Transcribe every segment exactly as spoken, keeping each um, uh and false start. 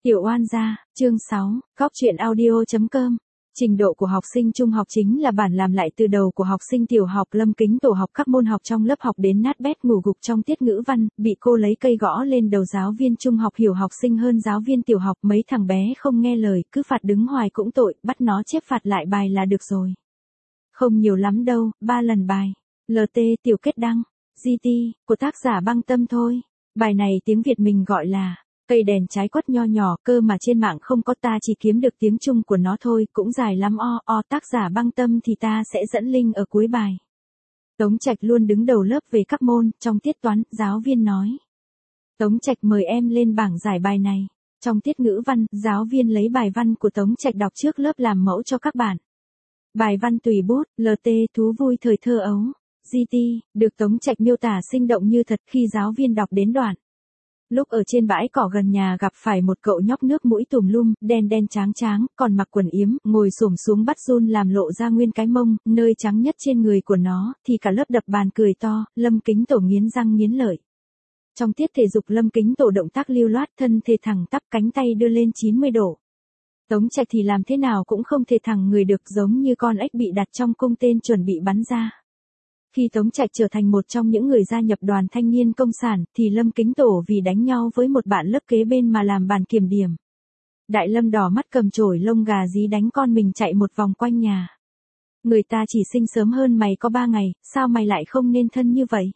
Tiểu oan gia, chương sáu, góc truyện audio chấm com. Trình độ của học sinh trung học chính là bản làm lại từ đầu của học sinh tiểu học. Lâm Kính Tổ học các môn học trong lớp học đến nát bét ngủ gục trong tiết ngữ văn, bị cô lấy cây gõ lên đầu. Giáo viên trung học hiểu học sinh hơn giáo viên tiểu học, mấy thằng bé không nghe lời, cứ phạt đứng hoài cũng tội, bắt nó chép phạt lại bài là được rồi. Không nhiều lắm đâu, ba lần bài. lờ tê tiểu kết đăng, giê tê, của tác giả Băng Tâm thôi. Bài này tiếng Việt mình gọi là cây đèn trái quất nho nhỏ, cơ mà trên mạng không có, ta chỉ kiếm được tiếng Trung của nó thôi, cũng dài lắm o o. Tác giả Băng Tâm thì ta sẽ dẫn link ở cuối bài. Tống Trạch luôn đứng đầu lớp về các môn. Trong tiết toán, giáo viên nói: Tống Trạch mời em lên bảng giải bài này. Trong tiết ngữ văn, giáo viên lấy bài văn của Tống Trạch đọc trước lớp làm mẫu cho các bạn. Bài văn tùy bút, lờ tê thú vui thời thơ ấu, giê tê được Tống Trạch miêu tả sinh động như thật. Khi giáo viên đọc đến đoạn: lúc ở trên bãi cỏ gần nhà gặp phải một cậu nhóc nước mũi tùm lum, đen đen tráng tráng, còn mặc quần yếm, ngồi xổm xuống bắt giun làm lộ ra nguyên cái mông, nơi trắng nhất trên người của nó, thì cả lớp đập bàn cười to. Lâm Kính Tổ nghiến răng nghiến lợi. Trong tiết thể dục, Lâm Kính Tổ động tác lưu loát, thân thể thẳng tắp, cánh tay đưa lên chín mươi độ. Tống Trạch thì làm thế nào cũng không thể thẳng người được, giống như con ếch bị đặt trong cung tên chuẩn bị bắn ra. Khi Tống Trạch trở thành một trong những người gia nhập đoàn thanh niên công sản, thì Lâm Kính Tổ vì đánh nhau với một bạn lớp kế bên mà làm bàn kiểm điểm. Đại Lâm đỏ mắt cầm chổi lông gà dí đánh con mình chạy một vòng quanh nhà. Người ta chỉ sinh sớm hơn mày có ba ngày, sao mày lại không nên thân như vậy?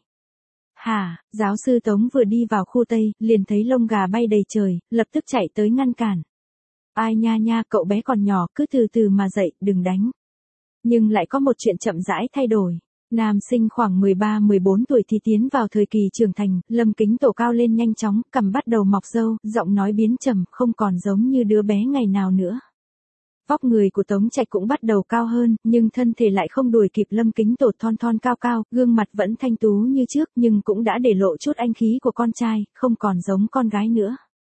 Hả? Giáo sư Tống vừa đi vào khu Tây, liền thấy lông gà bay đầy trời, lập tức chạy tới ngăn cản. Ai nha nha, cậu bé còn nhỏ, cứ từ từ mà dậy, đừng đánh. Nhưng lại có một chuyện chậm rãi thay đổi. Nam sinh khoảng mười ba mười bốn tuổi thì tiến vào thời kỳ trưởng thành. Lâm Kính Tổ cao lên nhanh chóng, cằm bắt đầu mọc râu, giọng nói biến trầm, không còn giống như đứa bé ngày nào nữa. Vóc người của Tống Trạch cũng bắt đầu cao hơn, nhưng thân thể lại không đuổi kịp Lâm Kính Tổ. Thon thon cao cao, gương mặt vẫn thanh tú như trước, nhưng cũng đã để lộ chút anh khí của con trai, không còn giống con gái nữa.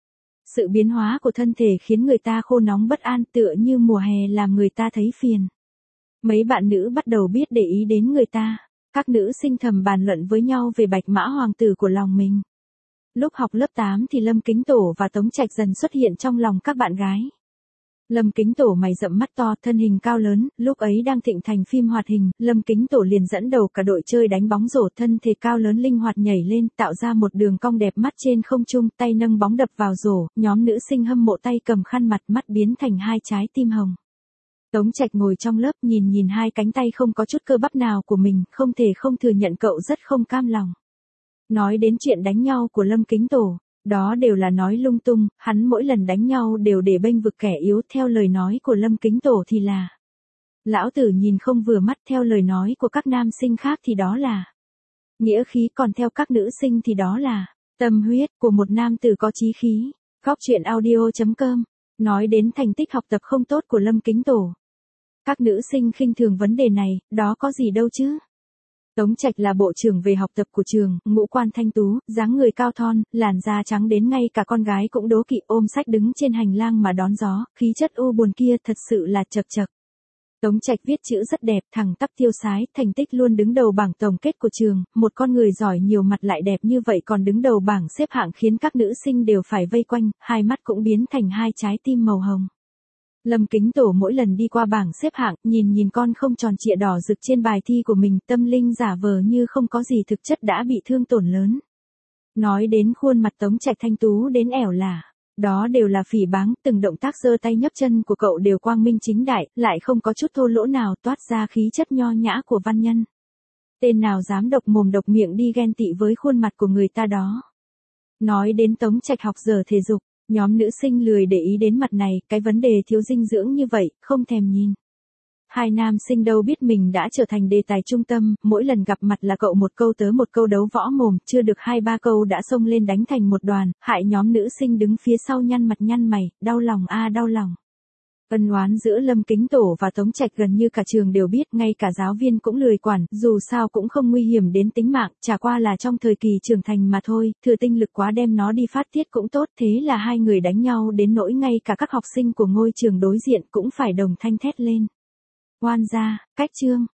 Sự biến hóa của thân thể khiến người ta khô nóng bất an, tựa như mùa hè làm người ta thấy phiền. Mấy bạn nữ bắt đầu biết để ý đến người ta. Các nữ sinh thầm bàn luận với nhau về bạch mã hoàng tử của lòng mình. Lúc học lớp tám thì Lâm Kính Tổ và Tống Trạch dần xuất hiện trong lòng các bạn gái. Lâm Kính Tổ mày rậm mắt to, thân hình cao lớn, lúc ấy đang thịnh thành phim hoạt hình. Lâm Kính Tổ liền dẫn đầu cả đội chơi đánh bóng rổ, thân thể cao lớn linh hoạt nhảy lên, tạo ra một đường cong đẹp mắt trên không trung, tay nâng bóng đập vào rổ. Nhóm nữ sinh hâm mộ tay cầm khăn mặt, mắt biến thành hai trái tim hồng. Tống Trạch ngồi trong lớp nhìn nhìn hai cánh tay không có chút cơ bắp nào của mình, không thể không thừa nhận cậu rất không cam lòng. Nói đến chuyện đánh nhau của Lâm Kính Tổ, đó đều là nói lung tung, hắn mỗi lần đánh nhau đều để bênh vực kẻ yếu. Theo lời nói của Lâm Kính Tổ thì là lão tử nhìn không vừa mắt, theo lời nói của các nam sinh khác thì đó là nghĩa khí, còn theo các nữ sinh thì đó là tâm huyết của một nam tử có chí khí. Góc truyện audio chấm com. Nói đến thành tích học tập không tốt của Lâm Kính Tổ, các nữ sinh khinh thường vấn đề này, đó có gì đâu chứ. Tống Trạch là bộ trưởng về học tập của trường, ngũ quan thanh tú, dáng người cao thon, làn da trắng đến ngay cả con gái cũng đố kỵ, ôm sách đứng trên hành lang mà đón gió, khí chất u buồn kia thật sự là chật chật. Tống Trạch viết chữ rất đẹp, thẳng tắp tiêu sái, thành tích luôn đứng đầu bảng tổng kết của trường. Một con người giỏi nhiều mặt lại đẹp như vậy còn đứng đầu bảng xếp hạng khiến các nữ sinh đều phải vây quanh, hai mắt cũng biến thành hai trái tim màu hồng. Lâm Kính Tổ mỗi lần đi qua bảng xếp hạng, nhìn nhìn con không tròn trịa đỏ rực trên bài thi của mình, tâm linh giả vờ như không có gì, thực chất đã bị thương tổn lớn. Nói đến khuôn mặt Tống Trạch thanh tú đến ẻo lả, đó đều là phỉ báng, từng động tác giơ tay nhấc chân của cậu đều quang minh chính đại, lại không có chút thô lỗ nào, toát ra khí chất nho nhã của văn nhân. Tên nào dám độc mồm độc miệng đi ghen tị với khuôn mặt của người ta đó. Nói đến Tống Trạch học giờ thể dục, nhóm nữ sinh lười để ý đến mặt này, cái vấn đề thiếu dinh dưỡng như vậy, không thèm nhìn. Hai nam sinh đâu biết mình đã trở thành đề tài trung tâm, mỗi lần gặp mặt là cậu một câu tớ một câu, đấu võ mồm, chưa được hai ba câu đã xông lên đánh thành một đoàn, hại nhóm nữ sinh đứng phía sau nhăn mặt nhăn mày, đau lòng a đau lòng. Ân oán giữa Lâm Kính Tổ và Tống Trạch gần như cả trường đều biết, ngay cả giáo viên cũng lười quản, dù sao cũng không nguy hiểm đến tính mạng, chả qua là trong thời kỳ trưởng thành mà thôi, thừa tinh lực quá đem nó đi phát tiết cũng tốt. Thế là hai người đánh nhau đến nỗi ngay cả các học sinh của ngôi trường đối diện cũng phải đồng thanh thét lên. Oan gia, cách chương.